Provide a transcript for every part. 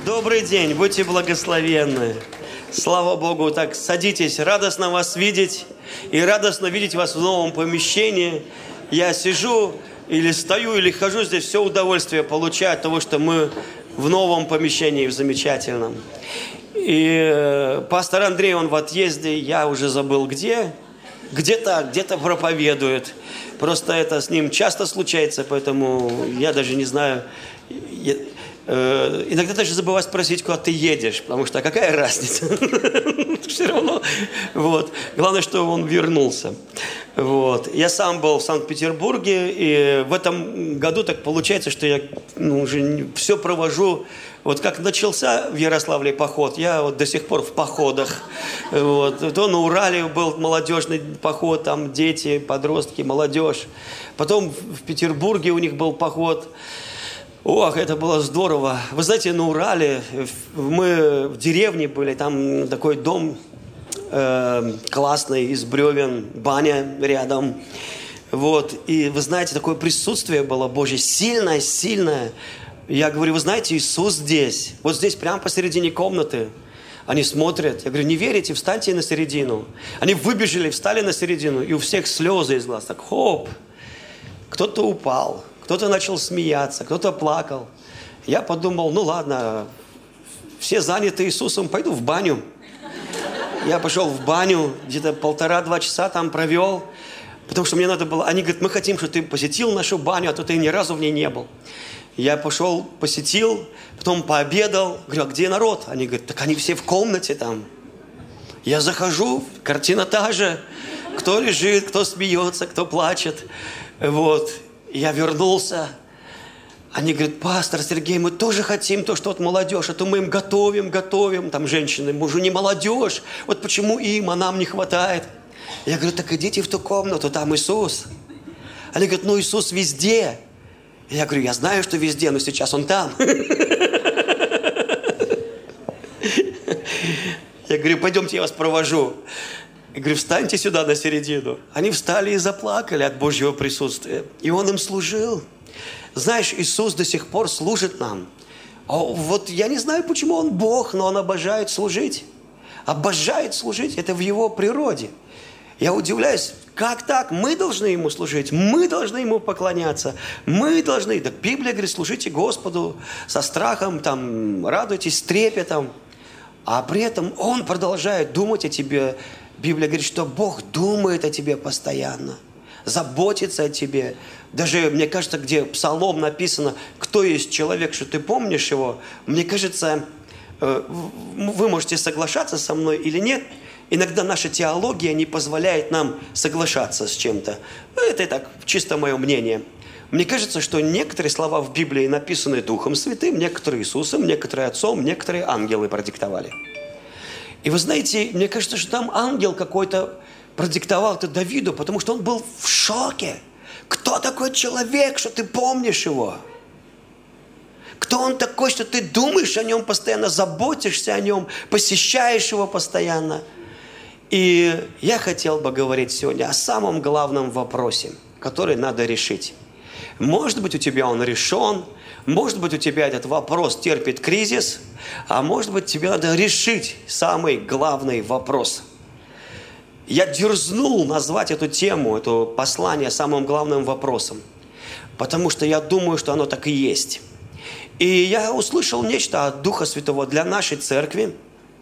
Добрый день, будьте благословенны. Слава Богу, так садитесь, радостно вас видеть. И радостно видеть вас в новом помещении. Я сижу или стою, или хожу здесь, все удовольствие получаю от того, что мы в новом помещении, в замечательном. И пастор Андрей, он в отъезде, я уже забыл где. Где-то проповедует. Просто это с ним часто случается, поэтому я даже не знаю. Иногда даже забываю спросить, куда ты едешь, потому что какая разница? Все равно. Вот. Главное, что он вернулся. Вот. Я сам был в Санкт-Петербурге, и в этом году так получается, что я уже все провожу. Вот как начался в Ярославле поход, я вот до сих пор в походах. Вот. То на Урале был молодежный поход, там дети, подростки, молодежь. Потом в Петербурге у них был поход. Ох, это было здорово. Вы знаете, на Урале мы в деревне были, там такой дом классный, из бревен, баня рядом. Вот. И вы знаете, такое присутствие было Божье, сильное, сильное. Я говорю, вы знаете, Иисус здесь, вот здесь, прямо посередине комнаты. Они смотрят, я говорю, не верите, встаньте на середину. Они выбежали, встали на середину, и у всех слезы из глаз, так хоп. Кто-то упал, кто-то начал смеяться, кто-то плакал. Я подумал, ну ладно, все заняты Иисусом, пойду в баню. Я пошел в баню, где-то 1,5-2 часа там провел, потому что мне надо было... Они говорят, мы хотим, чтобы ты посетил нашу баню, а то ты ни разу в ней не был. Я пошел, посетил, потом пообедал. Говорю, а где народ? Они говорят, так они все в комнате там. Я захожу, картина та же. Кто лежит, кто смеется, кто плачет. Вот. Я вернулся. Они говорят, пастор Сергей, мы тоже хотим то, что вот молодежь, а то мы им готовим. Там женщины, мы уже не молодежь. Вот почему им, а нам не хватает. Я говорю, так идите в ту комнату, там Иисус. Они говорят, ну Иисус везде. Я говорю, я знаю, что везде, но сейчас Он там. Я говорю, пойдемте, я вас провожу. Я говорю, встаньте сюда на середину. Они встали и заплакали от Божьего присутствия. И Он им служил. Знаешь, Иисус до сих пор служит нам. Вот я не знаю, почему Он Бог, но Он обожает служить. Обожает служить, это в Его природе. Я удивляюсь, как так? Мы должны Ему служить, мы должны Ему поклоняться, мы должны. Так Библия говорит, служите Господу со страхом, там, радуйтесь с трепетом. А при этом Он продолжает думать о тебе. Библия говорит, что Бог думает о тебе постоянно, заботится о тебе. Даже, мне кажется, где псалом написано, кто есть человек, что ты помнишь его, мне кажется, вы можете соглашаться со мной или нет, иногда наша теология не позволяет нам соглашаться с чем-то. Это так, чисто мое мнение. Мне кажется, что некоторые слова в Библии написаны Духом Святым, некоторые Иисусом, некоторые Отцом, некоторые ангелы продиктовали. И вы знаете, мне кажется, что там ангел какой-то продиктовал это Давиду, потому что он был в шоке. Кто такой человек, что ты помнишь его? Кто он такой, что ты думаешь о нем постоянно, заботишься о нем, посещаешь его постоянно? И я хотел бы говорить сегодня о самом главном вопросе, который надо решить. Может быть, у тебя он решен, может быть, у тебя этот вопрос терпит кризис, а может быть, тебе надо решить самый главный вопрос. Я дерзнул назвать эту тему, это послание самым главным вопросом, потому что я думаю, что оно так и есть. И я услышал нечто от Духа Святого для нашей церкви,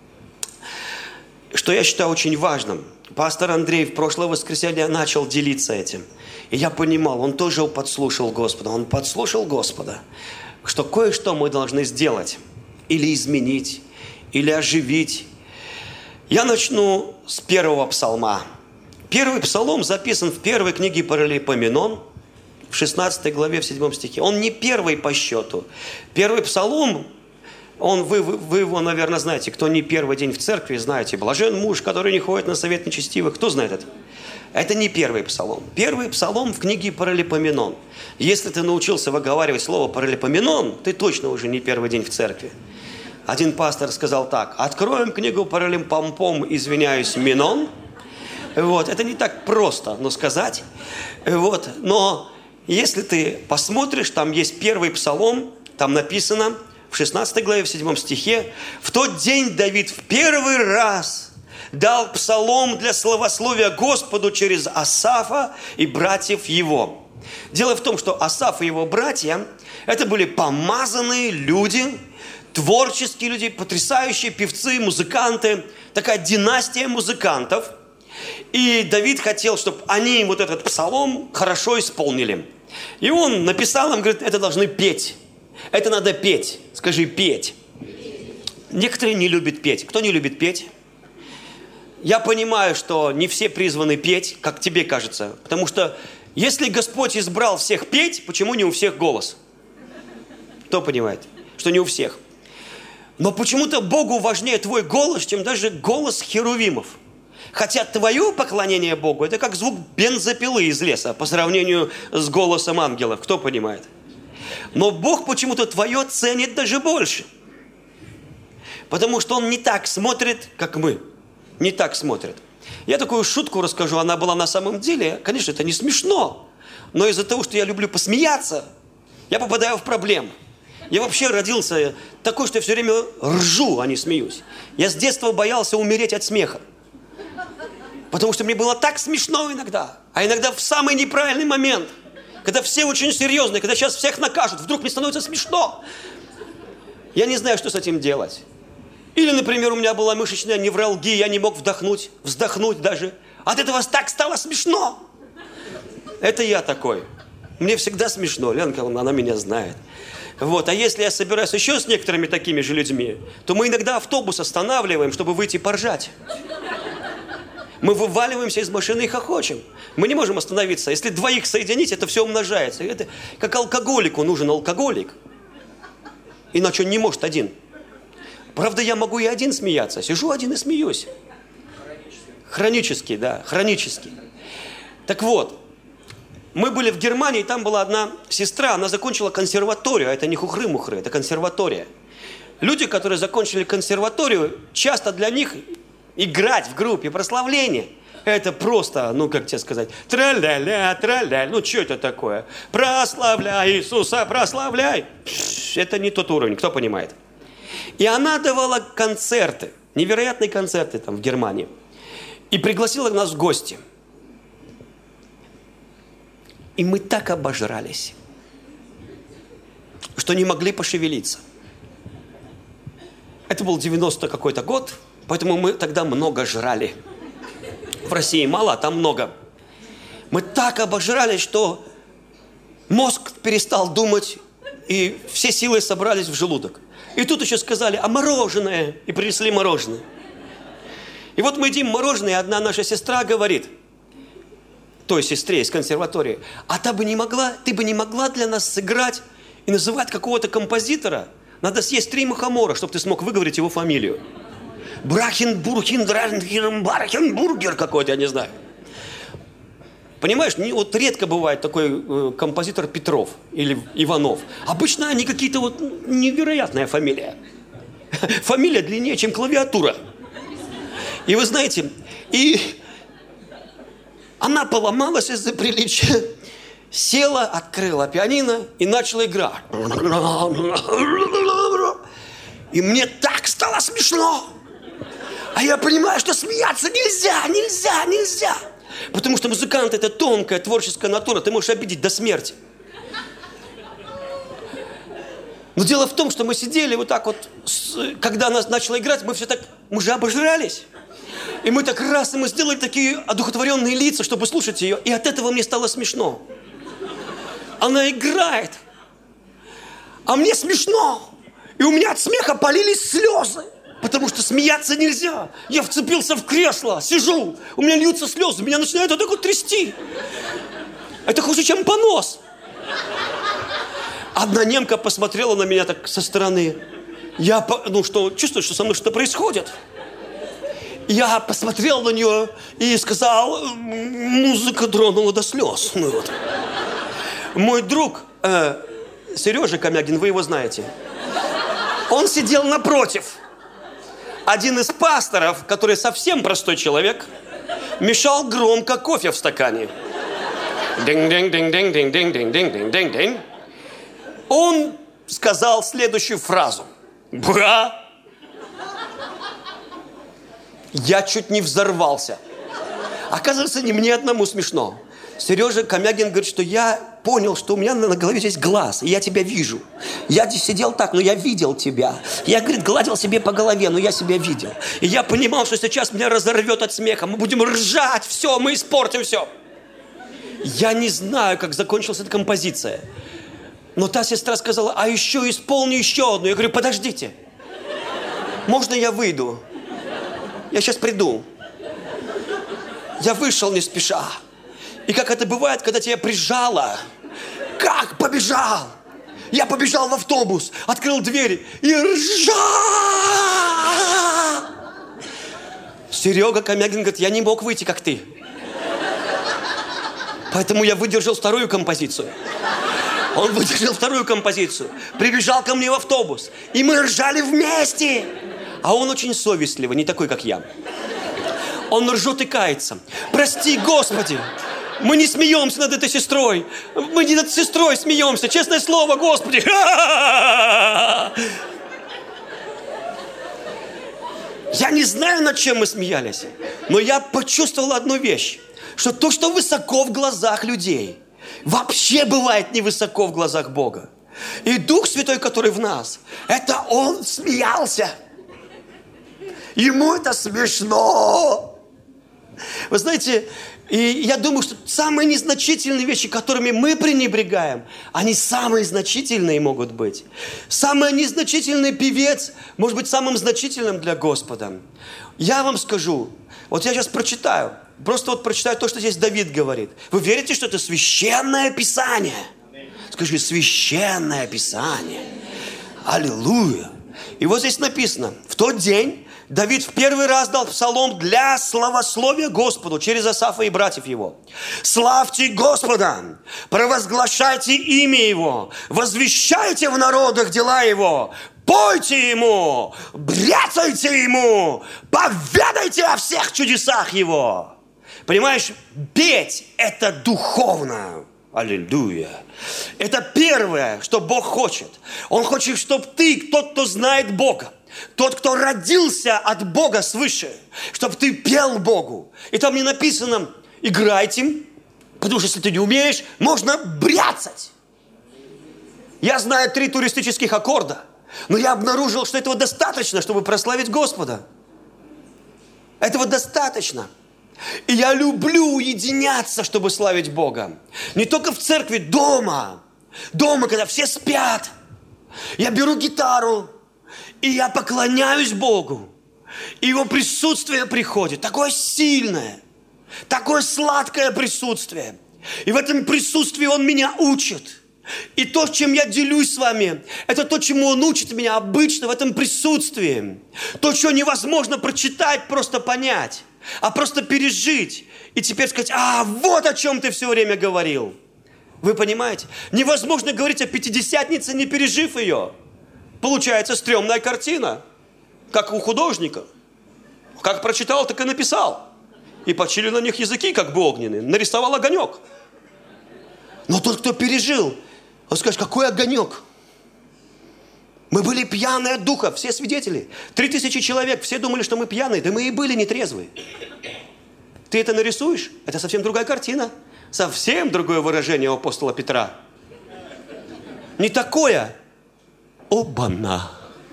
что я считаю очень важным. Пастор Андрей в прошлое воскресенье начал делиться этим. И я понимал, он тоже подслушал Господа. Он подслушал Господа, что кое-что мы должны сделать. Или изменить, или оживить. Я начну с первого псалма. Первый псалом записан в первой книге Паралипоменон, в 16 главе, в 7 стихе. Он не первый по счету. Первый псалом, вы его, наверное, знаете. Кто не первый день в церкви, знаете. Блажен муж, который не ходит на совет нечестивых. Кто знает это? Это не первый псалом. Первый псалом в книге Паралипоменон. Если ты научился выговаривать слово Паралипоменон, ты точно уже не первый день в церкви. Один пастор сказал так: откроем книгу Паралипомпом, извиняюсь, Менон. Вот. Это не так просто, сказать. Вот. Но если ты посмотришь, там есть первый псалом, там написано: в 16 главе, в 7 стихе, в тот день Давид в первый раз дал псалом для славословия Господу через Асафа и братьев его. Дело в том, что Асаф и его братья, это были помазанные люди, творческие люди, потрясающие певцы, музыканты, такая династия музыкантов. И Давид хотел, чтобы они вот этот псалом хорошо исполнили. И он написал им, говорит, это должны петь. Это надо петь. Скажи, петь. Некоторые не любят петь. Кто не любит петь? Я понимаю, что не все призваны петь, как тебе кажется. Потому что если Господь избрал всех петь, почему не у всех голос? Кто понимает, что не у всех? Но почему-то Богу важнее твой голос, чем даже голос херувимов. Хотя твое поклонение Богу, это как звук бензопилы из леса по сравнению с голосом ангелов. Кто понимает? Но Бог почему-то твое ценит даже больше. Потому что Он не так смотрит, как мы. Не так смотрит. Я такую шутку расскажу, она была на самом деле, конечно, это не смешно, но из-за того, что я люблю посмеяться, я попадаю в проблемы. Я вообще родился такой, что я все время ржу, а не смеюсь. Я с детства боялся умереть от смеха. Потому что мне было так смешно иногда. А иногда в самый неправильный момент, когда все очень серьезные, когда сейчас всех накажут, вдруг мне становится смешно. Я не знаю, что с этим делать. Или, например, у меня была мышечная невралгия, я не мог вздохнуть даже. От этого так стало смешно. Это я такой. Мне всегда смешно. Ленка, она меня знает. Вот. А если я собираюсь еще с некоторыми такими же людьми, то мы иногда автобус останавливаем, чтобы выйти поржать. Мы вываливаемся из машины и хохочем. Мы не можем остановиться. Если двоих соединить, это все умножается. Это как алкоголику нужен алкоголик. Иначе он не может один. Правда, я могу и один смеяться. Сижу один и смеюсь. Хронически, да, хронически. Так вот, мы были в Германии, там была одна сестра, она закончила консерваторию. А это не хухры-мухры, это консерватория. Люди, которые закончили консерваторию, часто для них играть в группе прославления, это просто, ну, как тебе сказать, тра-ля-ля, тра-ля, ну, что это такое? Прославляй Иисуса, прославляй. Это не тот уровень, кто понимает? И она давала концерты, невероятные концерты там в Германии. И пригласила нас в гости. И мы так обожрались, что не могли пошевелиться. Это был 90 какой-то год, поэтому мы тогда много жрали. В России мало, а там много. Мы так обожрались, что мозг перестал думать, и все силы собрались в желудок. И тут еще сказали, а мороженое? И принесли мороженое. И вот мы едим мороженое, и одна наша сестра говорит, той сестре из консерватории, а ты бы не могла для нас сыграть и называть какого-то композитора? Надо съесть 3 мухомора, чтобы ты смог выговорить его фамилию. Бархенбургер какой-то, я не знаю. Понимаешь, вот редко бывает такой композитор Петров или Иванов. Обычно они какие-то вот невероятная фамилия. Фамилия длиннее, чем клавиатура. И вы знаете, и она поломалась из-за приличия, села, открыла пианино и начала играть. И мне так стало смешно. А я понимаю, что смеяться нельзя. Потому что музыкант – это тонкая творческая натура, ты можешь обидеть до смерти. Но дело в том, что мы сидели вот так вот, когда она начала играть, мы же обожрались. И мы так раз, и мы сделали такие одухотворенные лица, чтобы слушать ее, и от этого мне стало смешно. Она играет, а мне смешно. И у меня от смеха полились слезы. Потому что смеяться нельзя. Я вцепился в кресло, сижу, у меня льются слезы, меня начинает вот так вот трясти. Это хуже, чем понос. Одна немка посмотрела на меня так со стороны. Я, чувствую, что со мной что-то происходит. Я посмотрел на нее и сказал, музыка тронула до слез. Ну, вот. Мой друг, Сережа Комягин, вы его знаете, он сидел напротив. Один из пасторов, который совсем простой человек, мешал громко кофе в стакане. Динг-динг-динг-динг-динг-динг-динг-динг-динг. Он сказал следующую фразу. Бра! Я чуть не взорвался. Оказывается, не мне одному смешно. Сережа Комягин говорит, что я понял, что у меня на голове здесь глаз, и я тебя вижу. Я здесь сидел так, но я видел тебя. Я, говорит, гладил себе по голове, но я себя видел. И я понимал, что сейчас меня разорвет от смеха. Мы будем ржать, все, мы испортим все. Я не знаю, как закончилась эта композиция. Но та сестра сказала, а еще исполни еще одну. Я говорю, подождите. Можно я выйду? Я сейчас приду. Я вышел не спеша. И как это бывает, когда тебя прижало. Как побежал? Я побежал в автобус, открыл двери и ржал. Серега Комягин говорит, я не мог выйти, как ты. Поэтому я выдержал вторую композицию. Он выдержал вторую композицию. Прибежал ко мне в автобус. И мы ржали вместе. А он очень совестливый, не такой, как я. Он ржет и кается. Прости, Господи. Мы не смеемся над этой сестрой. Мы не над сестрой смеемся. Честное слово, Господи. Я не знаю, над чем мы смеялись. Но я почувствовал одну вещь. Что то, что высоко в глазах людей, вообще бывает невысоко в глазах Бога. И Дух Святой, который в нас, это Он смеялся. Ему это смешно. Вы знаете, и я думаю, что самые незначительные вещи, которыми мы пренебрегаем, они самые значительные могут быть. Самый незначительный певец может быть самым значительным для Господа. Я вам скажу, вот я сейчас прочитаю, просто вот прочитаю то, что здесь Давид говорит. Вы верите, что это священное Писание? Скажи, священное Писание. Аллилуйя. И вот здесь написано, в тот день Давид в первый раз дал псалом для славословия Господу через Асафа и братьев его. Славьте Господа, провозглашайте имя Его, возвещайте в народах дела Его, пойте Ему, бряцайте Ему, поведайте о всех чудесах Его. Понимаешь, петь – это духовно. Аллилуйя. Это первое, что Бог хочет. Он хочет, чтобы ты, тот, кто знает Бога, тот, кто родился от Бога свыше, чтобы ты пел Богу. И там не написано «играйте», потому что если ты не умеешь, можно бряцать. Я знаю 3 туристических аккорда, но я обнаружил, что этого достаточно, чтобы прославить Господа. Этого достаточно. И я люблю уединяться, чтобы славить Бога. Не только в церкви, дома. Дома, когда все спят. Я беру гитару, и я поклоняюсь Богу. И Его присутствие приходит. Такое сильное, такое сладкое присутствие. И в этом присутствии Он меня учит. И то, чем я делюсь с вами, это то, чему Он учит меня обычно в этом присутствии. То, что невозможно прочитать, просто понять, а просто пережить. И теперь сказать, вот о чем ты все время говорил. Вы понимаете? Невозможно говорить о Пятидесятнице, не пережив ее. Получается стрёмная картина, как у художника. Как прочитал, так и написал. И почили на них языки, как бы огненные. Нарисовал огонек. Но тот, кто пережил, он скажет, какой огонек? Мы были пьяные от духа, все свидетели. 3000 человек, все думали, что мы пьяные. Да мы и были нетрезвые. Ты это нарисуешь? Это совсем другая картина. Совсем другое выражение у апостола Петра. Не такое. Оба-на.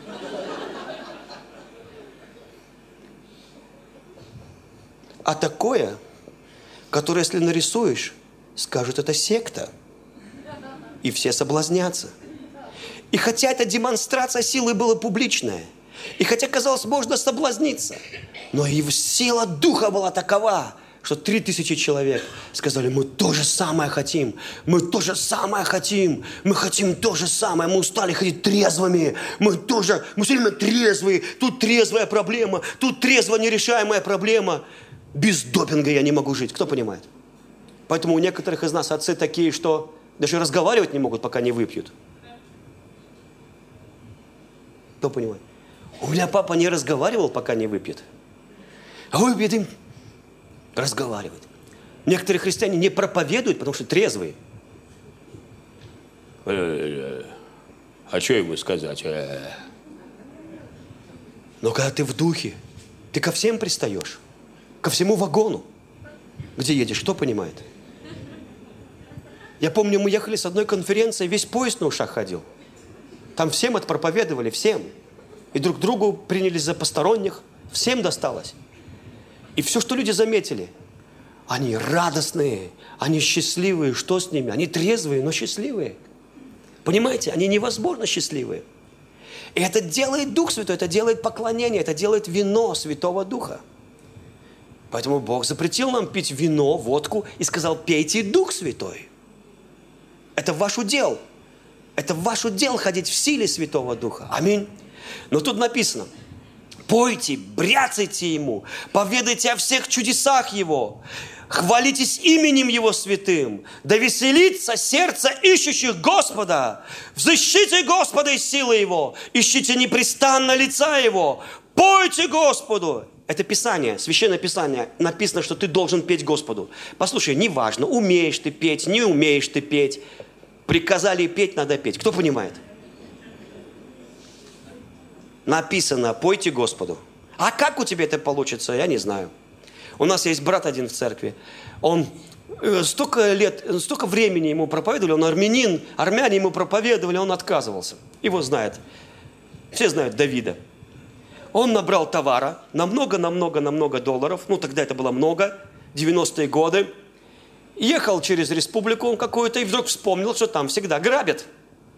А такое, которое, если нарисуешь, скажут, это секта. И все соблазнятся. И хотя эта демонстрация силы была публичная, и хотя, казалось, можно соблазниться, но и сила духа была такова, что 3000 человек сказали, мы то же самое хотим, мы то же самое хотим, мы хотим то же самое, мы устали ходить трезвыми, мы все время трезвые, тут трезвая проблема, тут трезво нерешаемая проблема. Без допинга я не могу жить, кто понимает? Поэтому у некоторых из нас отцы такие, что даже разговаривать не могут, пока не выпьют. Кто понимает? У меня папа не разговаривал, пока не выпьет. А выпьет им разговаривает. Некоторые христиане не проповедуют, потому что трезвые. А что ему сказать? Но когда ты в духе, ты ко всем пристаешь. Ко всему вагону. Где едешь, кто понимает? Я помню, мы ехали с одной конференции, весь поезд на ушах ходил. Там всем отпроповедовали, всем. И друг другу принялись за посторонних. Всем досталось. И все, что люди заметили, они радостные, они счастливые. Что с ними? Они трезвые, но счастливые. Понимаете? Они невозможно счастливые. И это делает Дух Святой, это делает поклонение, это делает вино Святого Духа. Поэтому Бог запретил нам пить вино, водку и сказал: пейте Дух Святой. Это ваш удел. Это ваш удел ходить в силе Святого Духа. Аминь. Но тут написано: пойте, бряцайте Ему, поведайте о всех чудесах Его, хвалитесь именем Его святым, да веселится сердце ищущих Господа. Взыщите Господа из силы Его, ищите непрестанно лица Его, пойте Господу. Это Писание, Священное Писание, написано, что ты должен петь Господу. Послушай, неважно, умеешь ты петь, не умеешь ты петь. Приказали петь, надо петь. Кто понимает? Написано: пойте Господу. А как у тебя это получится, я не знаю. У нас есть брат один в церкви. Он столько лет, столько времени ему проповедовали, он армянин, армяне ему проповедовали, он отказывался. Его знают. Все знают Давида. Он набрал товара на много долларов. Ну, тогда это было много, 90-е годы. Ехал через республику какую-то и вдруг вспомнил, что там всегда грабят.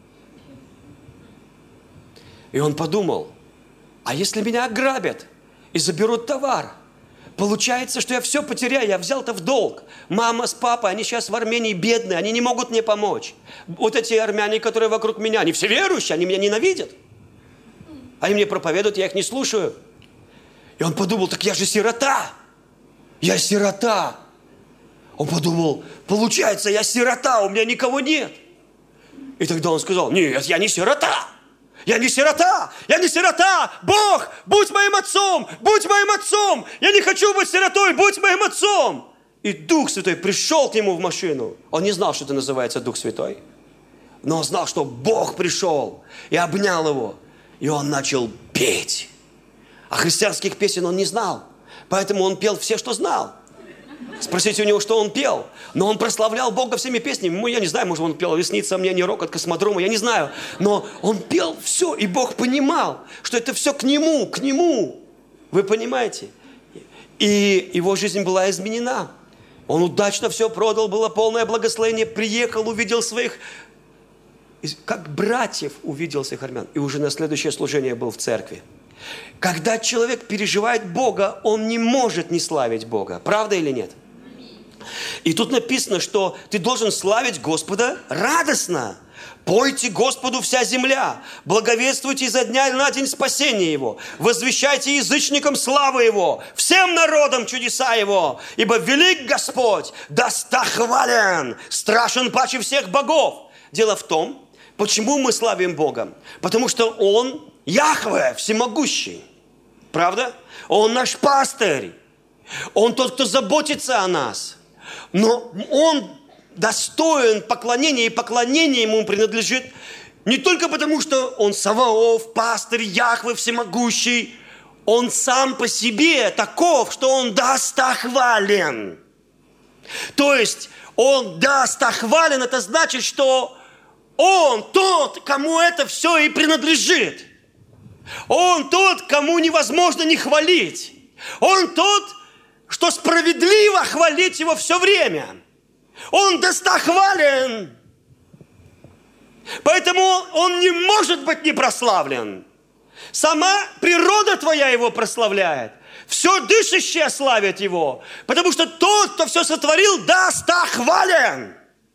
И он подумал: а если меня ограбят и заберут товар? Получается, что я все потеряю, я взял-то в долг. Мама с папой, они сейчас в Армении бедные, они не могут мне помочь. Вот эти армяне, которые вокруг меня, они все верующие, они меня ненавидят. Они мне проповедуют, я их не слушаю. И он подумал: так я же сирота. Я сирота. Он подумал: получается, я сирота, у меня никого нет. И тогда он сказал: нет, я не сирота. Я не сирота! Я не сирота! Бог, будь моим отцом! Будь моим отцом! Я не хочу быть сиротой! Будь моим отцом! И Дух Святой пришел к нему в машину. Он не знал, что это называется Дух Святой. Но он знал, что Бог пришел и обнял его. И он начал петь. А христианских песен он не знал. Поэтому он пел все, что знал. Спросите у него, что он пел. Но он прославлял Бога всеми песнями. Я не знаю, может, он пел «Весница мне не рок от космодрома», я не знаю. Но он пел все, и Бог понимал, что это все к нему, к нему. Вы понимаете? И его жизнь была изменена. Он удачно все продал, было полное благословение. Приехал, увидел своих, как братьев увидел своих армян. И уже на следующее служение был в церкви. Когда человек переживает Бога, он не может не славить Бога. Правда или нет? И тут написано, что ты должен славить Господа радостно. Пойте Господу вся земля, благовествуйте изо дня на день спасения Его, возвещайте язычникам славу Его, всем народам чудеса Его, ибо велик Господь, достохвален, страшен паче всех богов. Дело в том, почему мы славим Бога? Потому что Он Яхве, всемогущий. Правда? Он наш пастырь. Он тот, кто заботится о нас. Но Он достоин поклонения, и поклонение Ему принадлежит не только потому, что Он Саваоф, пастырь, Яхве, всемогущий. Он сам по себе таков, что Он достохвален. То есть, Он достохвален, это значит, что Он тот, кому это все и принадлежит. Он тот, кому невозможно не хвалить. Он тот, что справедливо хвалить Его все время. Он достохвален. Поэтому Он не может быть не прославлен. Сама природа твоя Его прославляет. Все дышащее славит Его. Потому что тот, кто все сотворил, достохвален.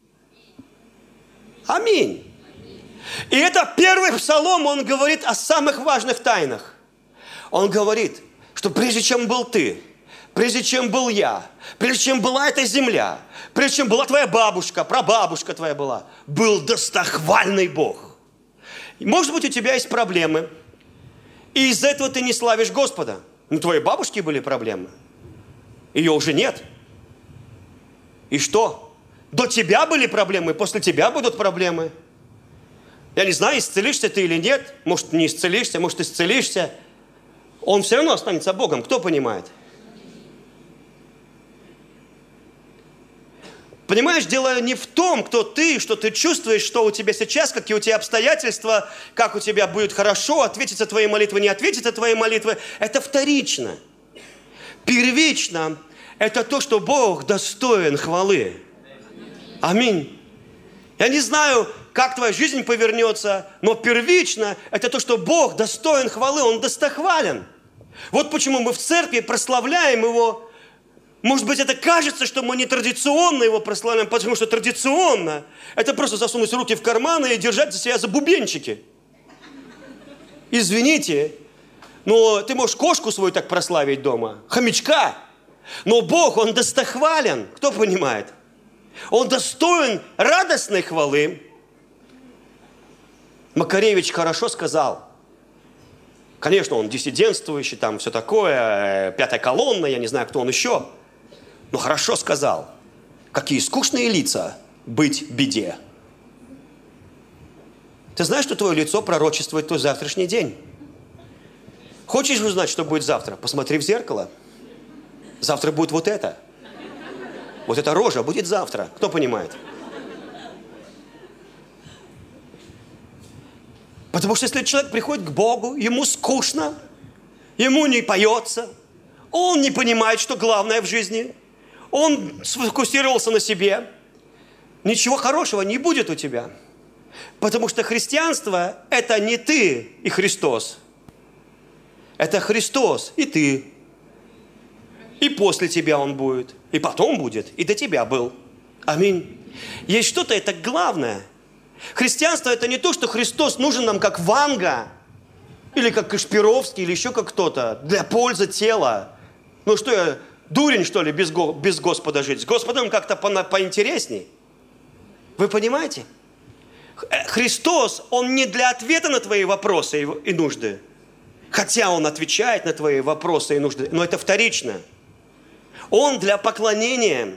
Аминь. И это первый псалом, он говорит о самых важных тайнах. Он говорит, что прежде чем был ты, прежде чем был я, прежде чем была эта земля, прежде чем была твоя бабушка, прабабушка твоя была, был достохвальный Бог. И, может быть, у тебя есть проблемы, и из-за этого ты не славишь Господа. Но у твоей бабушки были проблемы. Ее уже нет. И что? До тебя были проблемы, после тебя будут проблемы. Я не знаю, исцелишься ты или нет. Может, не исцелишься, может, исцелишься. Он все равно останется Богом. Кто понимает? Понимаешь, дело не в том, кто ты, что ты чувствуешь, что у тебя сейчас, какие у тебя обстоятельства, как у тебя будет хорошо, ответится твои молитвы, не ответится твои молитвы. Это вторично. Первично – это то, что Бог достоин хвалы. Аминь. Я не знаю, как твоя жизнь повернется, но первично – это то, что Бог достоин хвалы, Он достохвален. Вот почему мы в церкви прославляем Его. Может быть, это кажется, что мы не традиционно Его прославляем, потому что традиционно – это просто засунуть руки в карманы и держать себя за бубенчики. Извините, но ты можешь кошку свою так прославить дома, хомячка, но Бог, Он достохвален. Кто понимает? Он достоин радостной хвалы. Макаревич хорошо сказал. Конечно, он диссидентствующий, там все такое, пятая колонна, я не знаю, кто он еще. Но хорошо сказал. Какие скучные лица быть беде. Ты знаешь, что твое лицо пророчествует твой завтрашний день? Хочешь узнать, что будет завтра? Посмотри в зеркало. Завтра будет вот это. Вот эта рожа будет завтра. Кто понимает? Потому что если человек приходит к Богу, ему скучно, ему не поется, он не понимает, что главное в жизни, он сфокусировался на себе, ничего хорошего не будет у тебя. Потому что христианство – это не ты и Христос. Это Христос и ты. И после тебя Он будет, и потом будет, и до тебя был. Аминь. Есть что-то, это главное. Христианство – это не то, что Христос нужен нам как Ванга, или как Кашпировский, или еще как кто-то, для пользы тела. Ну что я, дурень, что ли, без Господа жить? С Господом как-то поинтересней. Вы понимаете? Христос, Он не для ответа на твои вопросы и нужды. Хотя Он отвечает на твои вопросы и нужды, но это вторично. Он для поклонения.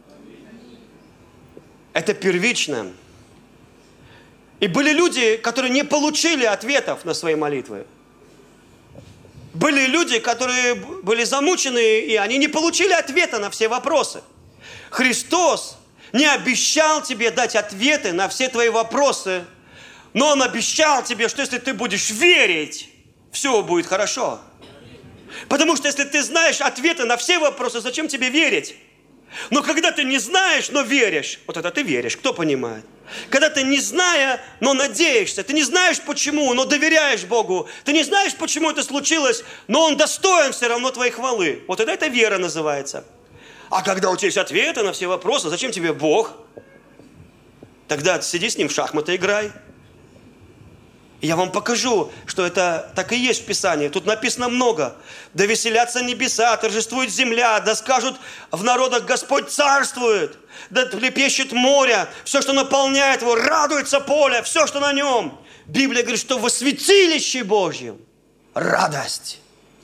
Это первично. И были люди, которые не получили ответов на свои молитвы. Были люди, которые были замучены, и они не получили ответа на все вопросы. Христос не обещал тебе дать ответы на все твои вопросы, но Он обещал тебе, что если ты будешь верить, все будет хорошо. Потому что если ты знаешь ответы на все вопросы, зачем тебе верить? Но когда ты не знаешь, но веришь, вот это ты веришь, кто понимает? Когда ты не зная, но надеешься, ты не знаешь почему, но доверяешь Богу, ты не знаешь, почему это случилось, но Он достоин все равно твоей хвалы. Вот это вера называется. А когда у тебя есть ответы на все вопросы, зачем тебе Бог? Тогда сиди с Ним в шахматы играй. И я вам покажу, что это так и есть в Писании. Тут написано много. Да веселятся небеса, торжествует земля, да скажут в народах Господь царствует, да трепещет море, все, что наполняет его, радуется поле, все, что на нем. Библия говорит, что во святилище Божьем радость.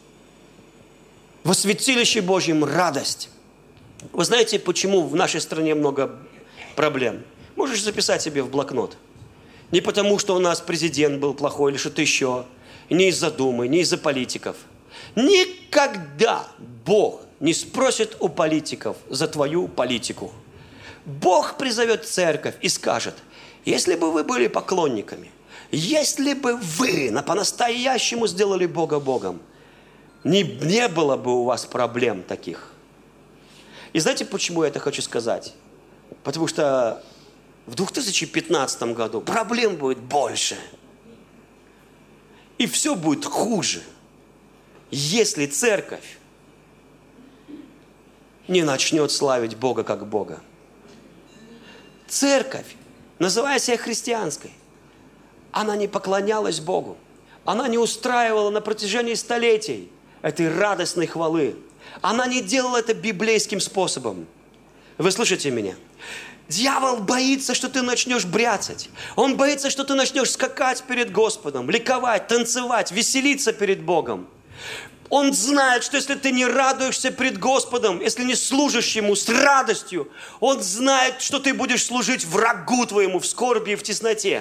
Во святилище Божьем радость. Вы знаете, почему в нашей стране много проблем? Можешь записать себе в блокнот. Не потому, что у нас президент был плохой или что-то еще. Не из-за Думы, не из-за политиков. Никогда Бог не спросит у политиков за твою политику. Бог призовет церковь и скажет, если бы вы были поклонниками, если бы вы по-настоящему сделали Бога Богом, не было бы у вас проблем таких. И знаете, почему я это хочу сказать? Потому что в 2015 году проблем будет больше. И все будет хуже, если церковь не начнет славить Бога как Бога. Церковь, называя себя христианской, она не поклонялась Богу. Она не устраивала на протяжении столетий этой радостной хвалы. Она не делала это библейским способом. Вы слышите меня? Дьявол боится, что ты начнешь бряцать. Он боится, что ты начнешь скакать перед Господом, ликовать, танцевать, веселиться перед Богом. Он знает, что если ты не радуешься пред Господом, если не служишь Ему с радостью, Он знает, что ты будешь служить врагу твоему в скорби и в тесноте.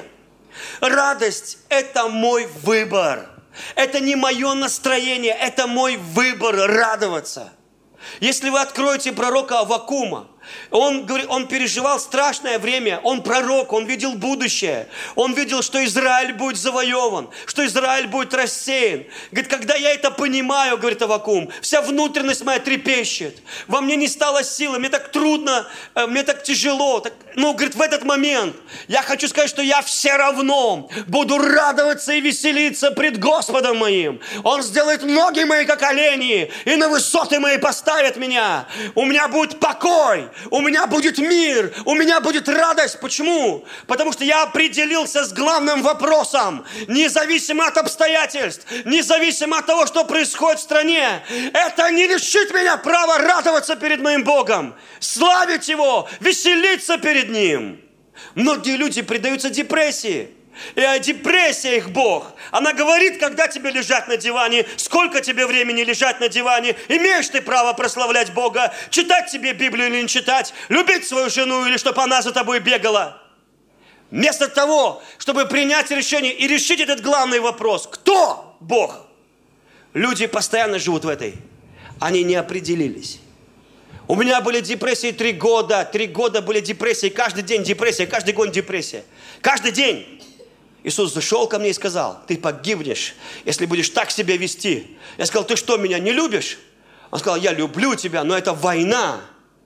Радость – это мой выбор. Это не мое настроение, это мой выбор радоваться. Если вы откроете пророка Аввакума, он переживал страшное время, он пророк, он видел будущее, он видел, что Израиль будет завоеван, что Израиль будет рассеян. Говорит, когда я это понимаю, говорит Аввакум, вся внутренность моя трепещет, во мне не стало силы, мне так трудно, мне так тяжело. Говорит, в этот момент я хочу сказать, что я все равно буду радоваться и веселиться пред Господом моим. Он сделает ноги мои, как олени, и на высоты мои поставит меня. У меня будет покой. У меня будет мир, у меня будет радость. Почему? Потому что я определился с главным вопросом. Независимо от обстоятельств, независимо от того, что происходит в стране, это не лишит меня права радоваться перед моим Богом, славить Его, веселиться перед Ним. Многие люди предаются депрессии. И депрессия их Бог. Она говорит, когда тебе лежать на диване, сколько тебе времени лежать на диване, имеешь ты право прославлять Бога, читать тебе Библию или не читать, любить свою жену или чтобы она за тобой бегала. Вместо того, чтобы принять решение и решить этот главный вопрос, кто Бог? Люди постоянно живут в этой. Они не определились. У меня были депрессии 3 года. 3 года были депрессии. Каждый день депрессия, каждый год депрессия. Каждый день. Иисус зашел ко мне и сказал, ты погибнешь, если будешь так себя вести. Я сказал, ты что, меня не любишь? Он сказал, я люблю тебя, но это война.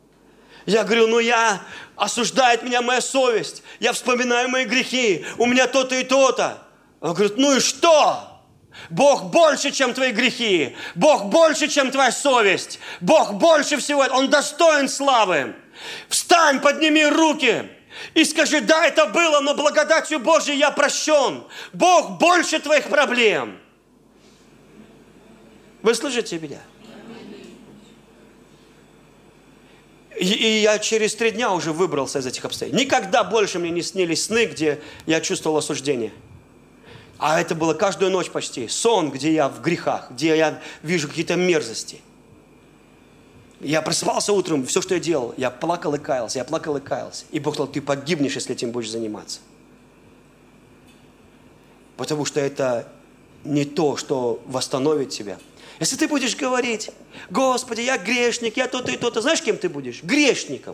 Я говорю, осуждает меня моя совесть. Я вспоминаю мои грехи. У меня то-то и то-то. Он говорит, ну и что? Бог больше, чем твои грехи. Бог больше, чем твоя совесть. Бог больше всего. Он достоин славы. Встань, подними руки. И скажи, да, это было, но благодатью Божией я прощен. Бог больше твоих проблем. Вы слышите меня? И я через 3 дня уже выбрался из этих обстоятельств. Никогда больше мне не снились сны, где я чувствовал осуждение. А это было каждую ночь почти. Сон, где я в грехах, где я вижу какие-то мерзости. Я просыпался утром, все, что я делал, я плакал и каялся, я плакал и каялся. И Бог сказал, ты погибнешь, если этим будешь заниматься. Потому что это не то, что восстановит тебя. Если ты будешь говорить, Господи, я грешник, я то-то и то-то, знаешь, кем ты будешь? Грешником.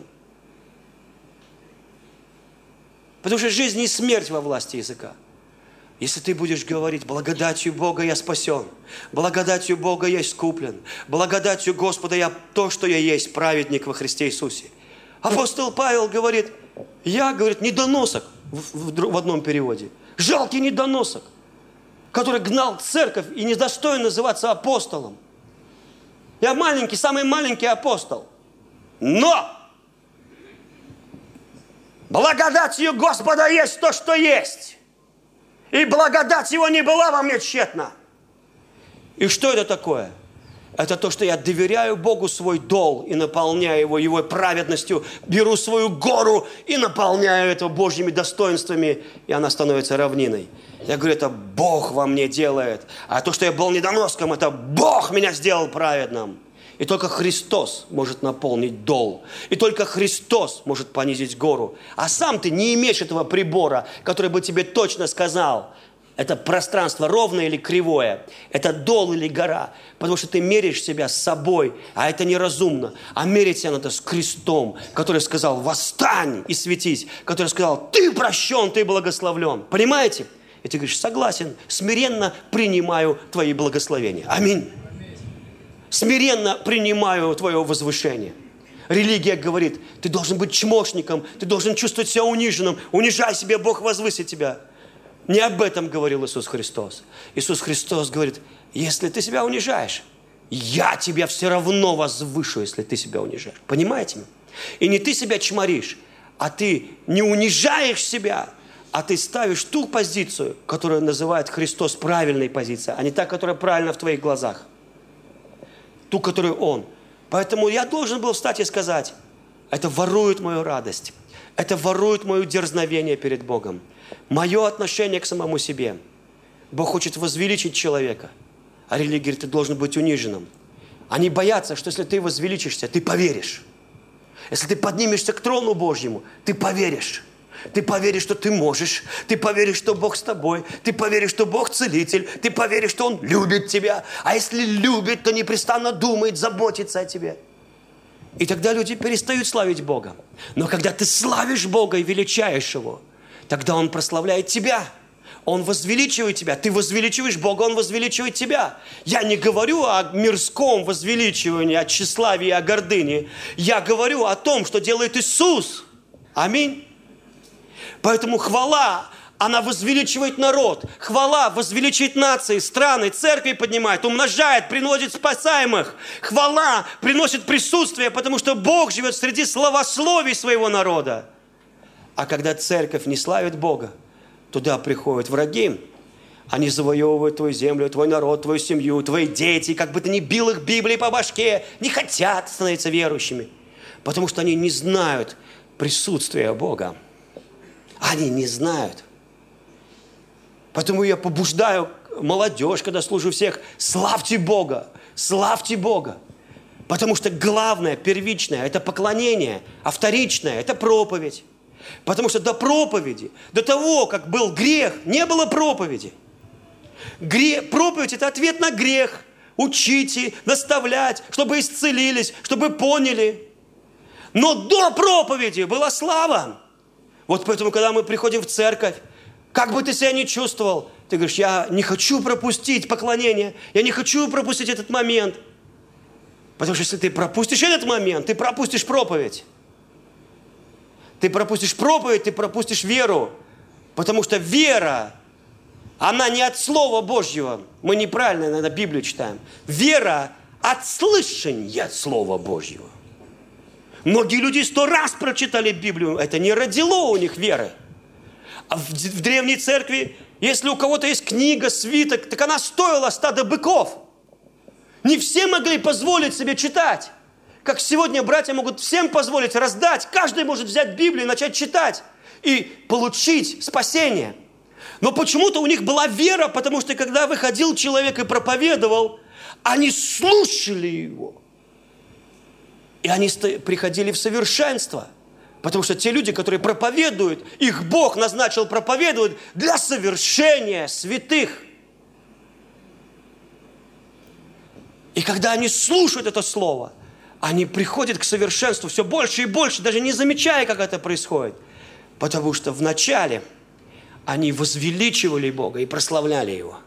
Потому что жизнь и смерть во власти языка. Если ты будешь говорить, благодатью Бога я спасен, благодатью Бога я искуплен, благодатью Господа я то, что я есть, праведник во Христе Иисусе. Апостол Павел говорит, я, говорит, недоносок в одном переводе, жалкий недоносок, который гнал церковь и недостоин называться апостолом. Я маленький, самый маленький апостол. Но благодатью Господа есть то, что есть. И благодать Его не была во мне тщетна. И что это такое? Это то, что я доверяю Богу свой дол и наполняю Его праведностью, беру свою гору и наполняю это Божьими достоинствами, и она становится равниной. Я говорю, это Бог во мне делает. А то, что я был недоноском, это Бог меня сделал праведным. И только Христос может наполнить дол. И только Христос может понизить гору. А сам ты не имеешь этого прибора, который бы тебе точно сказал, это пространство ровное или кривое, это дол или гора. Потому что ты меряешь себя с собой, а это неразумно. А мерить себя надо с крестом, который сказал, восстань и светись. Который сказал, ты прощен, ты благословлен. Понимаете? И ты говоришь, согласен, смиренно принимаю твои благословения. Аминь. Смиренно принимаю твое возвышение. Религия говорит, ты должен быть чмошником, ты должен чувствовать себя униженным. Унижай себя, Бог возвысит тебя. Не об этом говорил Иисус Христос. Иисус Христос говорит, если ты себя унижаешь, я тебя все равно возвышу, если ты себя унижаешь. Понимаете? И не ты себя чморишь, а ты не унижаешь себя, а ты ставишь ту позицию, которую называет Христос правильной позицией, а не та, которая правильна в твоих глазах. Ту, которую Он. Поэтому я должен был встать и сказать, это ворует мою радость, это ворует мое дерзновение перед Богом, мое отношение к самому себе. Бог хочет возвеличить человека, а религия говорит, ты должен быть униженным. Они боятся, что если ты возвеличишься, ты поверишь. Если ты поднимешься к трону Божьему, ты поверишь. Ты поверишь, что ты можешь. Ты поверишь, что Бог с тобой. Ты поверишь, что Бог целитель. Ты поверишь, что Он любит тебя. А если любит, то непрестанно думает, заботится о тебе. И тогда люди перестают славить Бога. Но когда ты славишь Бога и величаешь Его, тогда Он прославляет тебя. Он возвеличивает тебя. Ты возвеличиваешь Бога, Он возвеличивает тебя. Я не говорю о мирском возвеличивании, о тщеславии, о гордыне. Я говорю о том, что делает Иисус. Аминь. Поэтому хвала, она возвеличивает народ. Хвала возвеличивает нации, страны, церкви поднимает, умножает, приносит спасаемых. Хвала приносит присутствие, потому что Бог живет среди славословий своего народа. А когда церковь не славит Бога, туда приходят враги. Они завоевывают твою землю, твой народ, твою семью, твои дети. Как бы ты ни бил их Библией по башке, не хотят становиться верующими. Потому что они не знают присутствия Бога. Они не знают. Поэтому я побуждаю молодежь, когда служу всех, славьте Бога, славьте Бога. Потому что главное, первичное, это поклонение, а вторичное, это проповедь. Потому что до проповеди, до того, как был грех, не было проповеди. Проповедь – это ответ на грех. Учите, наставлять, чтобы исцелились, чтобы поняли. Но до проповеди была слава. Вот поэтому, когда мы приходим в церковь, как бы ты себя ни чувствовал, ты говоришь, я не хочу пропустить поклонение, я не хочу пропустить этот момент. Потому что если ты пропустишь этот момент, ты пропустишь проповедь. Ты пропустишь проповедь, ты пропустишь веру. Потому что вера, она не от Слова Божьего. Мы неправильно иногда Библию читаем. Вера от слышания Слова Божьего. Многие люди 100 раз прочитали Библию. Это не родило у них веры. А в древней церкви, если у кого-то есть книга, свиток, так она стоила стада быков. Не все могли позволить себе читать. Как сегодня братья могут всем позволить раздать. Каждый может взять Библию и начать читать. И получить спасение. Но почему-то у них была вера, потому что когда выходил человек и проповедовал, они слушали его. И они приходили в совершенство. Потому что те люди, которые проповедуют, их Бог назначил проповедовать для совершения святых. И когда они слушают это слово, они приходят к совершенству все больше и больше, даже не замечая, как это происходит. Потому что вначале они возвеличивали Бога и прославляли Его.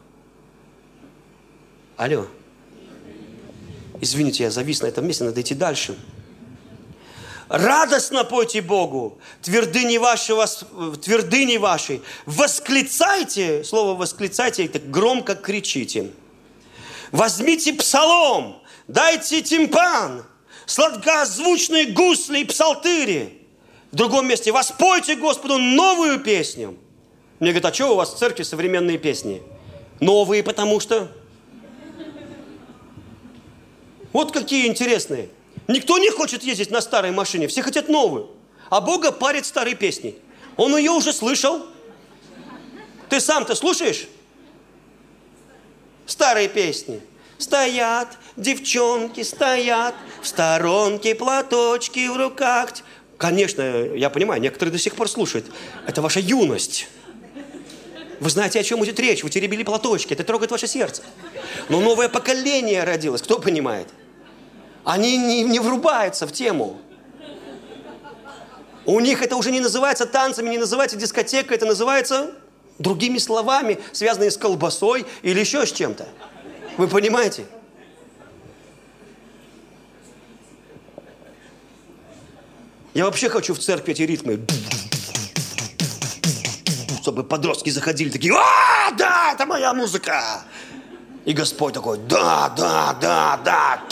Алло. Извините, я завис на этом месте, надо идти дальше. Радостно пойте Богу, твердыни вашей. Восклицайте, слово восклицайте, это громко кричите. Возьмите псалом, дайте тимпан, сладкозвучные гусли и псалтыри. В другом месте воспойте Господу новую песню. Мне говорят, а что у вас в церкви современные песни? Новые, потому что... Вот какие интересные. Никто не хочет ездить на старой машине, все хотят новую. А Бога парит старые песни. Он ее уже слышал. Ты сам-то слушаешь? Старые песни. Стоят девчонки, стоят в сторонке, платочки в руках. Конечно, я понимаю, некоторые до сих пор слушают. Это ваша юность. Вы знаете, о чем идет речь. Вы теребили платочки, это трогает ваше сердце. Но новое поколение родилось, кто понимает? Они не врубаются в тему. У них это уже не называется танцами, не называется дискотекой, это называется другими словами, связанные с колбасой или еще с чем-то. Вы понимаете? Я вообще хочу в церкви эти ритмы. Чтобы подростки заходили такие, да, это моя музыка. И Господь такой, да.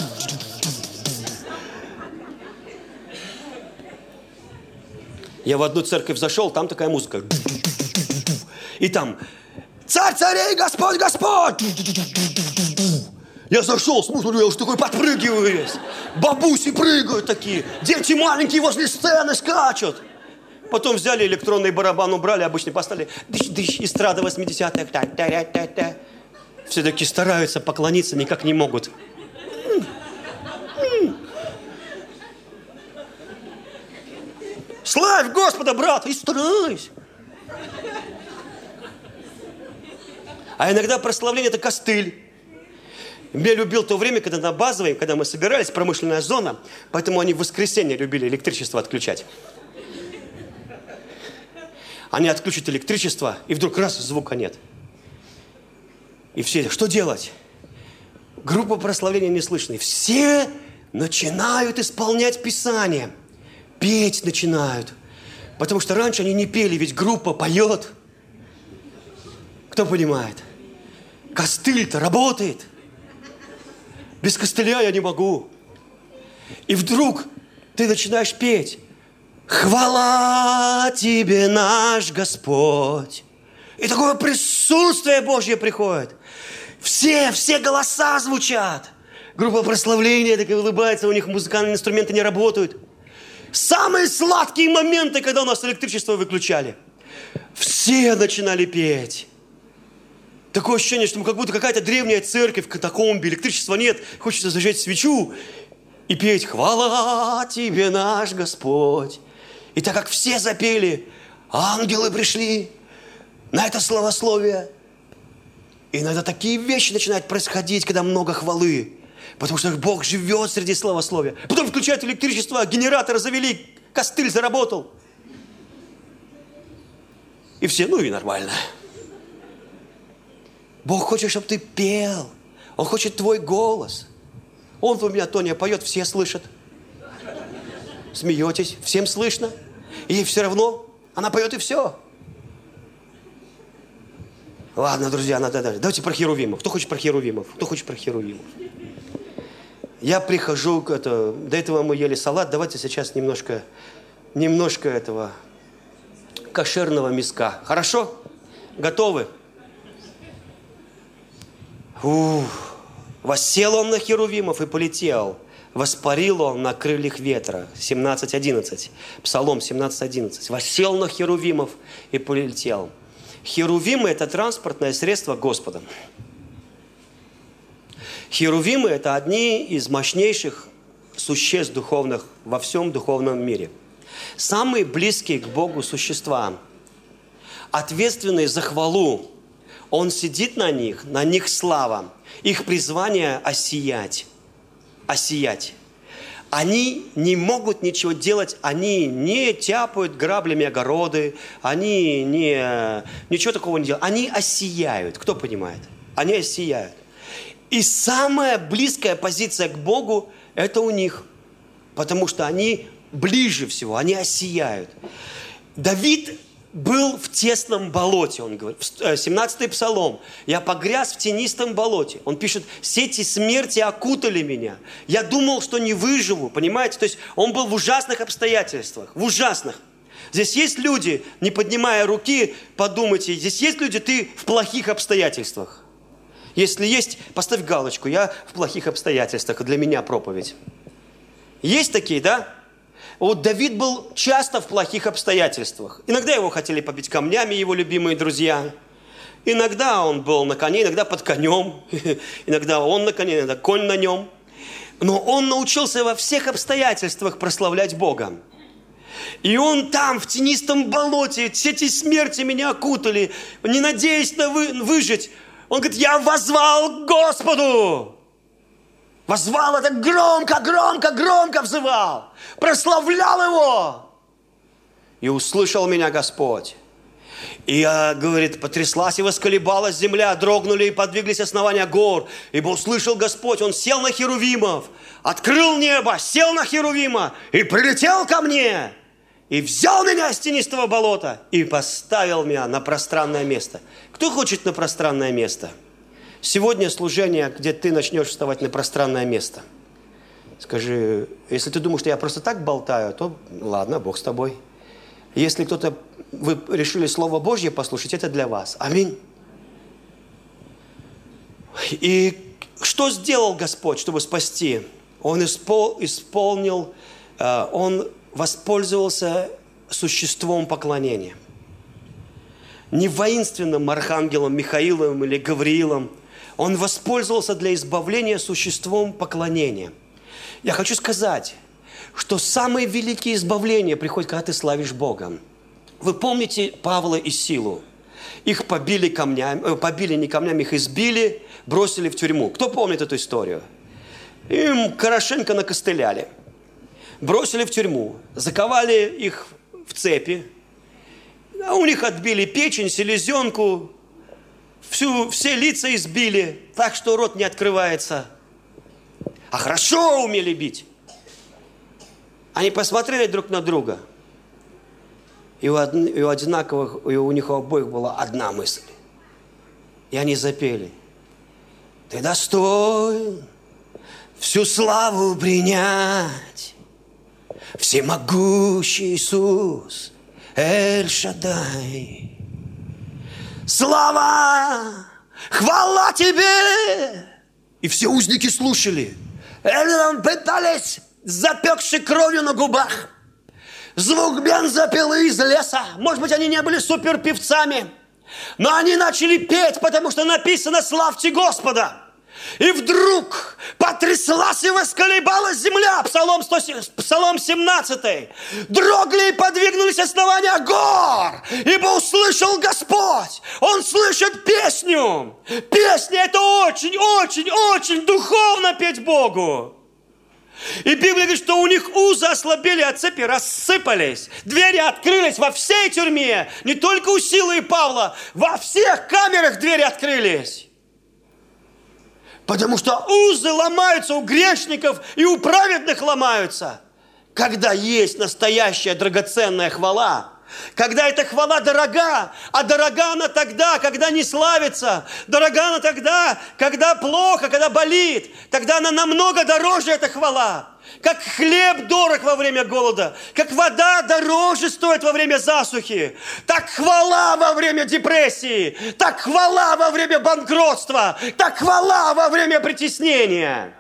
Я в одну церковь зашел, там такая музыка. И там «Царь царей, Господь, Господь!» Я зашел, смотрю, я уже такой подпрыгиваю весь. Бабуси прыгают такие. Дети маленькие возле сцены скачут. Потом взяли электронный барабан, убрали, обычно поставили. Дыщ, эстрада 80-х. Все-таки стараются поклониться, никак не могут. Славь Господа, брат, и старайся. А иногда прославление – это костыль. Я любил то время, когда на базовой, когда мы собирались, промышленная зона, поэтому они в воскресенье любили электричество отключать. Они отключат электричество, и вдруг раз, звука нет. И все, что делать? Группа прославления не слышно. И все начинают исполнять Писание. Петь начинают. Потому что раньше они не пели, ведь группа поет. Кто понимает? Костыль-то работает. Без костыля я не могу. И вдруг ты начинаешь петь. Хвала тебе, наш Господь. И такое присутствие Божье приходит. Все голоса звучат. Группа прославления такая улыбается, у них музыкальные инструменты не работают. Самые сладкие моменты, когда у нас электричество выключали. Все начинали петь. Такое ощущение, что как будто какая-то древняя церковь в катакомбе, электричества нет, хочется зажечь свечу и петь «Хвала тебе, наш Господь». И так как все запели, ангелы пришли на это славословие. И иногда такие вещи начинают происходить, когда много хвалы. Потому что Бог живет среди славословия. Потом включают электричество, генератор завели, костыль заработал. И все, ну и нормально. Бог хочет, чтобы ты пел. Он хочет твой голос. Он у меня, Тоня, поет, все слышат. Смеетесь, всем слышно. И ей все равно, она поет и все. Ладно, друзья, давайте про херувимов. Кто хочет про херувимов? Кто хочет про херувимов? Я прихожу, до этого мы ели салат, давайте сейчас немножко этого кошерного мяска. Хорошо? Готовы? Воссел он на херувимов и полетел. Воспарил он на крыльях ветра. 17:11. Псалом 17:11. Воссел на херувимов и полетел. Херувимы – это транспортное средство Господа. Херувимы – это одни из мощнейших существ духовных во всем духовном мире. Самые близкие к Богу существа, ответственные за хвалу. Он сидит на них слава. Их призвание – осиять. Осиять. Они не могут ничего делать, они не тяпают граблями огороды, они ничего такого не делают. Они осияют. Кто понимает? Они осияют. И самая близкая позиция к Богу – это у них. Потому что они ближе всего, они осияют. Давид был в тесном болоте, он говорит. 17-й псалом. «Я погряз в тенистом болоте». Он пишет: «Сети смерти окутали меня. Я думал, что не выживу». Понимаете? То есть он был в ужасных обстоятельствах. В ужасных. Здесь есть люди, не поднимая руки, подумайте, здесь есть люди, ты в плохих обстоятельствах. Если есть, поставь галочку: «Я в плохих обстоятельствах». Для меня проповедь. Есть такие, да? Вот Давид был часто в плохих обстоятельствах. Иногда его хотели побить камнями его любимые друзья. Иногда он был на коне, иногда под конем. Иногда он на коне, иногда конь на нем. Но он научился во всех обстоятельствах прославлять Бога. И он там, в тенистом болоте, сети смерти меня окутали, не надеясь на выжить. Он говорит: «Я воззвал к Господу». Воззвал это громко, громко, громко взывал. Прославлял его. И услышал меня Господь. И, говорит, потряслась и восколебалась земля, дрогнули и подвиглись основания гор. Ибо услышал Господь, Он сел на херувимов, открыл небо, сел на херувима и прилетел ко мне. И взял меня с тенистого болота и поставил меня на пространное место. Кто хочет на пространное место? Сегодня служение, где ты начнешь вставать на пространное место. Скажи: если ты думаешь, что я просто так болтаю, то ладно, Бог с тобой. Если вы решили Слово Божье послушать, это для вас. Аминь. И что сделал Господь, чтобы спасти? Он Он воспользовался существом поклонения. Не воинственным архангелом Михаилом или Гавриилом. Он воспользовался для избавления существом поклонения. Я хочу сказать, что самые великие избавления приходят, когда ты славишь Бога. Вы помните Павла и Силу? Их побили камнями, побили не камнями, их избили, бросили в тюрьму. Кто помнит эту историю? Им хорошенько накостыляли. Бросили в тюрьму, заковали их в цепи. А у них отбили печень, селезенку, все лица избили, так что рот не открывается. А хорошо умели бить. Они посмотрели друг на друга. И у них у обоих была одна мысль. И они запели. Ты достоин всю славу принять, всемогущий Иисус, Эль-Шаддай. Слава, хвала тебе! И все узники слушали. Пытались, запекши кровью на губах. Звук бензопилы из леса. Может быть, они не были суперпевцами, но они начали петь, потому что написано «Славьте Господа». И вдруг потряслась и восколебалась земля. Псалом 17. Дрогли и подвигнулись основания гор, ибо услышал Господь. Он слышит песню. Песня – это очень, очень, очень духовно петь Богу. И Библия говорит, что у них узы ослабели, а цепи рассыпались. Двери открылись во всей тюрьме. Не только у Силы и Павла. Во всех камерах двери открылись. Потому что узы ломаются у грешников и у праведных ломаются. Когда есть настоящая драгоценная хвала. Когда эта хвала дорога, а дорога она тогда, когда не славится. Дорога она тогда, когда плохо, когда болит. Тогда она намного дороже, эта хвала. Как хлеб дорог во время голода, как вода дороже стоит во время засухи. Так хвала во время депрессии, так хвала во время банкротства, так хвала во время притеснения.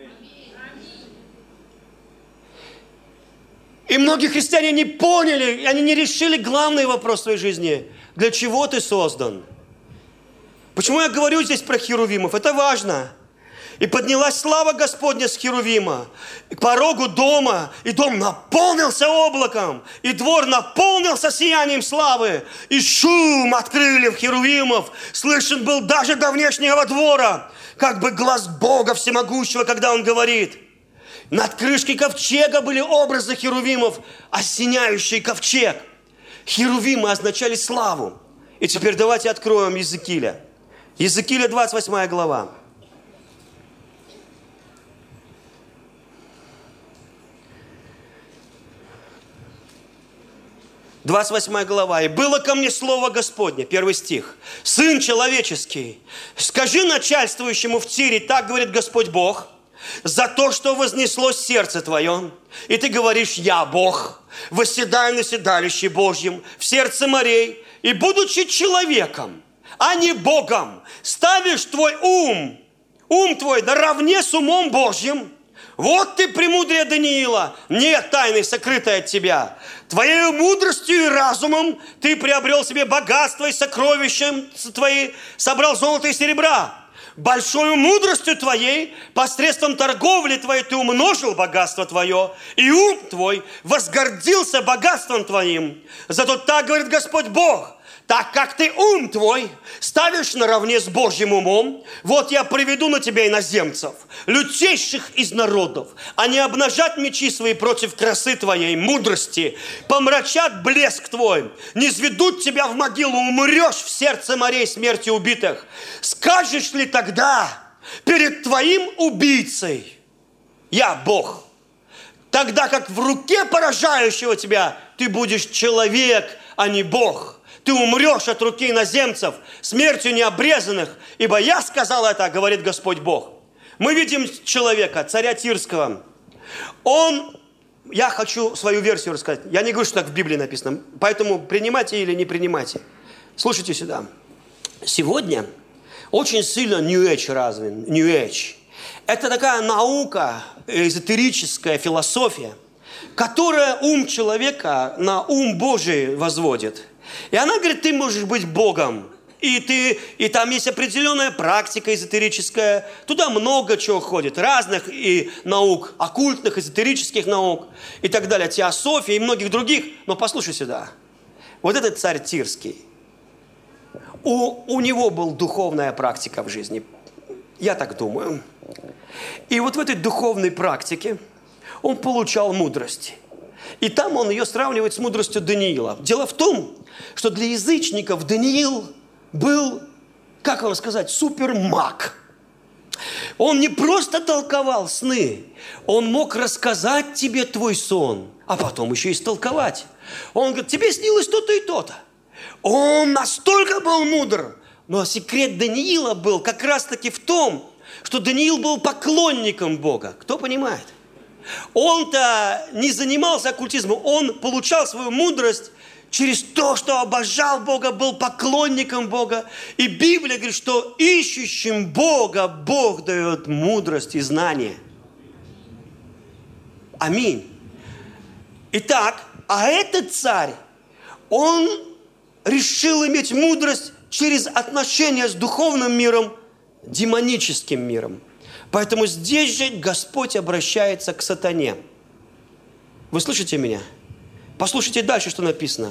И многие христиане не поняли, они не решили главный вопрос в своей жизни. Для чего ты создан? Почему я говорю здесь про херувимов? Это важно. И поднялась слава Господня с херувима к порогу дома, и дом наполнился облаком, и двор наполнился сиянием славы, и шум открыли в херувимов, слышен был даже до внешнего двора, как бы глаз Бога Всемогущего, когда Он говорит. Над крышкой ковчега были образы херувимов, осеняющий ковчег. Херувимы означали славу. И теперь давайте откроем Иезекииля. Иезекииля, 28 глава. 28 глава. «И было ко мне слово Господне», 1 стих. «Сын человеческий, скажи начальствующему в Тире, так говорит Господь Бог, за то, что вознеслось сердце твое, и ты говоришь, я Бог, восседаю на седалище Божьем в сердце морей, и будучи человеком, а не Богом, ставишь твой ум твой наравне с умом Божьим. Вот ты, премудрее Даниила, нет тайны, сокрытой от тебя. Твоей мудростью и разумом ты приобрел себе богатство и сокровища твои, собрал золото и серебра. Большой мудростью твоей, посредством торговли твоей ты умножил богатство твое, и ум твой возгордился богатством твоим. Зато так говорит Господь Бог, так как ты ум твой ставишь наравне с Божьим умом, вот я приведу на тебя иноземцев, лютейших из народов. Они обнажат мечи свои против красы твоей, мудрости, помрачат блеск твой, низведут тебя в могилу, умрешь в сердце морей смерти убитых. Скажешь ли тогда перед твоим убийцей, я Бог, тогда как в руке поражающего тебя ты будешь человек, а не Бог. Ты умрешь от руки иноземцев, смертью необрезанных, ибо я сказал это, говорит Господь Бог. Мы видим человека, царя Тирского. Я хочу свою версию рассказать. Я не говорю, что так в Библии написано, поэтому принимайте или не принимайте. Слушайте сюда. Сегодня очень сильно New Age развит. New Age. Это такая наука, эзотерическая философия, которая ум человека на ум Божий возводит. И она говорит, ты можешь быть Богом, и там есть определенная практика эзотерическая. Туда много чего ходит, разных и наук, оккультных, эзотерических наук и так далее, теософии и многих других. Но послушай сюда. Вот этот царь Тирский, у него была духовная практика в жизни. Я так думаю. И вот в этой духовной практике он получал мудрость. И там он ее сравнивает с мудростью Даниила. Дело в том, что для язычников Даниил был, как вам сказать, супермаг. Он не просто толковал сны, он мог рассказать тебе твой сон, а потом еще и истолковать. Он говорит, тебе снилось то-то и то-то. Он настолько был мудр. Но секрет Даниила был как раз-таки в том, что Даниил был поклонником Бога. Кто понимает? Он-то не занимался оккультизмом, он получал свою мудрость через то, что обожал Бога, был поклонником Бога. И Библия говорит, что ищущим Бога Бог дает мудрость и знание. Аминь. Итак, а этот царь, он решил иметь мудрость через отношения с духовным миром, демоническим миром. Поэтому здесь же Господь обращается к сатане. Вы слышите меня? Послушайте дальше, что написано.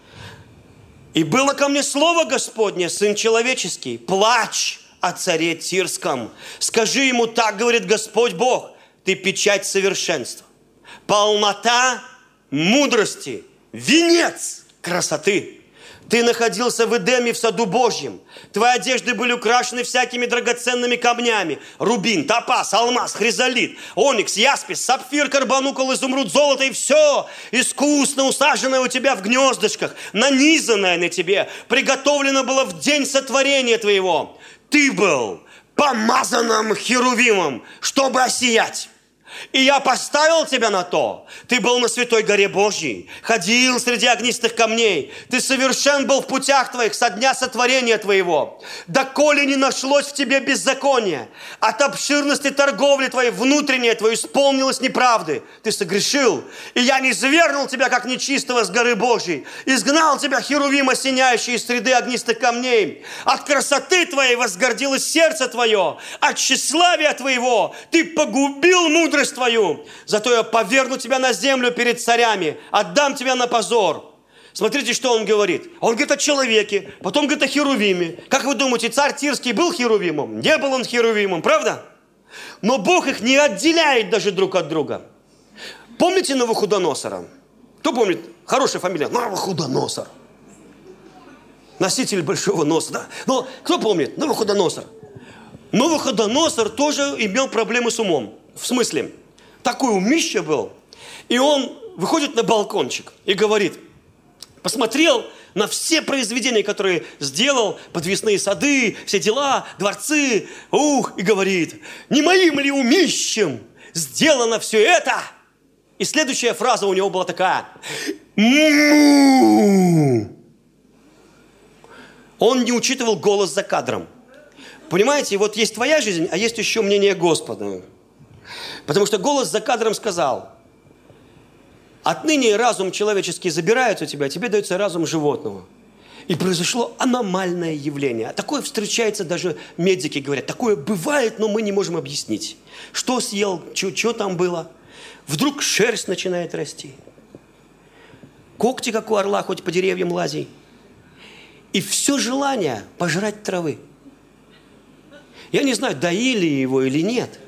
«И было ко мне слово Господне, Сын человеческий, плачь о царе Тирском. Скажи ему, так говорит Господь Бог, ты печать совершенства, полнота мудрости, венец красоты. Ты находился в Эдеме, в саду Божьем. Твои одежды были украшены всякими драгоценными камнями. Рубин, топаз, алмаз, хризолит, оникс, яспис, сапфир, карбонукл, изумруд, золото. И все искусно усаженное у тебя в гнездышках, нанизанное на тебе, приготовлено было в день сотворения твоего. Ты был помазанным херувимом, чтобы осиять. И я поставил тебя на то. Ты был на святой горе Божьей, ходил среди огнистых камней. Ты совершен был в путях твоих со дня сотворения твоего. Доколе не нашлось в тебе беззакония, от обширности торговли твоей, внутреннее твое исполнилось неправды. Ты согрешил, и я не низвергнул тебя, как нечистого, с горы Божьей. Изгнал тебя, херувим, осеняющий из среды огнистых камней. От красоты твоей возгордилось сердце твое, от тщеславия твоего ты погубил мудрость твою, зато я поверну тебя на землю перед царями, отдам тебя на позор. Смотрите, что он говорит. Он говорит о человеке, потом говорит о херувиме. Как вы думаете, царь Тирский был херувимом? Не был он херувимом, правда? Но Бог их не отделяет даже друг от друга. Помните Навуходоносора? Кто помнит? Хорошая фамилия. Навуходоносор. Носитель большого носа, да? Но кто помнит? Навуходоносор. Навуходоносор тоже имел проблемы с умом. В смысле, такой умище был. И он выходит на балкончик и говорит, посмотрел на все произведения, которые сделал, подвесные сады, все дела, дворцы, и говорит, не моим ли умищем сделано все это? И следующая фраза у него была такая, му. Он не учитывал голос за кадром. Понимаете, вот есть твоя жизнь, а есть еще мнение Господа. Потому что голос за кадром сказал, отныне разум человеческий забирают у тебя, тебе дается разум животного. И произошло аномальное явление. Такое встречается, даже медики говорят, такое бывает, но мы не можем объяснить. Что съел, что там было. Вдруг шерсть начинает расти. Когти, как у орла, хоть по деревьям лази. И все желание пожрать травы. Я не знаю, доили его или нет.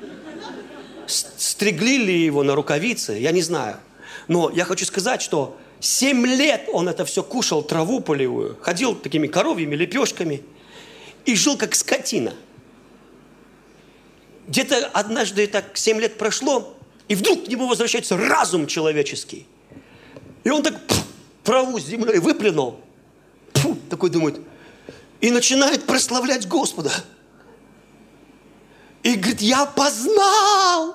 Стригли ли его на рукавицы, я не знаю. Но я хочу сказать, что 7 лет он это все кушал, траву полевую, ходил такими коровьими лепешками и жил как скотина. Где-то однажды так 7 лет прошло, и вдруг к нему возвращается разум человеческий. И он так траву с землей выплюнул, такой думает, и начинает прославлять Господа. И говорит, я познал.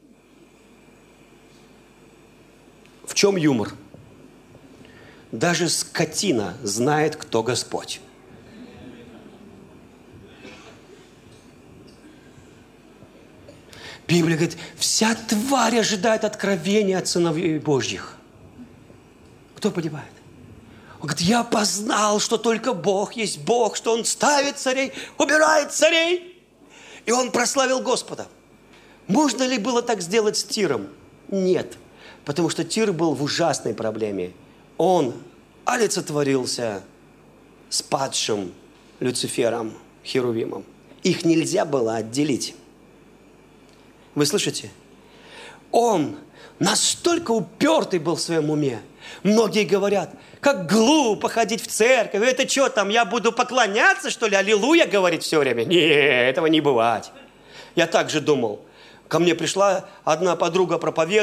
В чем юмор? Даже скотина знает, кто Господь. Библия говорит, вся тварь ожидает откровения от сыновей Божьих. Кто понимает? Он говорит, я познал, что только Бог есть Бог, что Он ставит царей, убирает царей. И он прославил Господа. Можно ли было так сделать с Тиром? Нет. Потому что Тир был в ужасной проблеме. Он олицетворился с падшим Люцифером, Херувимом. Их нельзя было отделить. Вы слышите? Он настолько упертый был в своем уме. Многие говорят, как глупо ходить в церковь. Это что там, я буду поклоняться, что ли? Аллилуйя говорить все время? Нет, этого не бывает. Я так же думал. Ко мне пришла одна подруга проповедовать.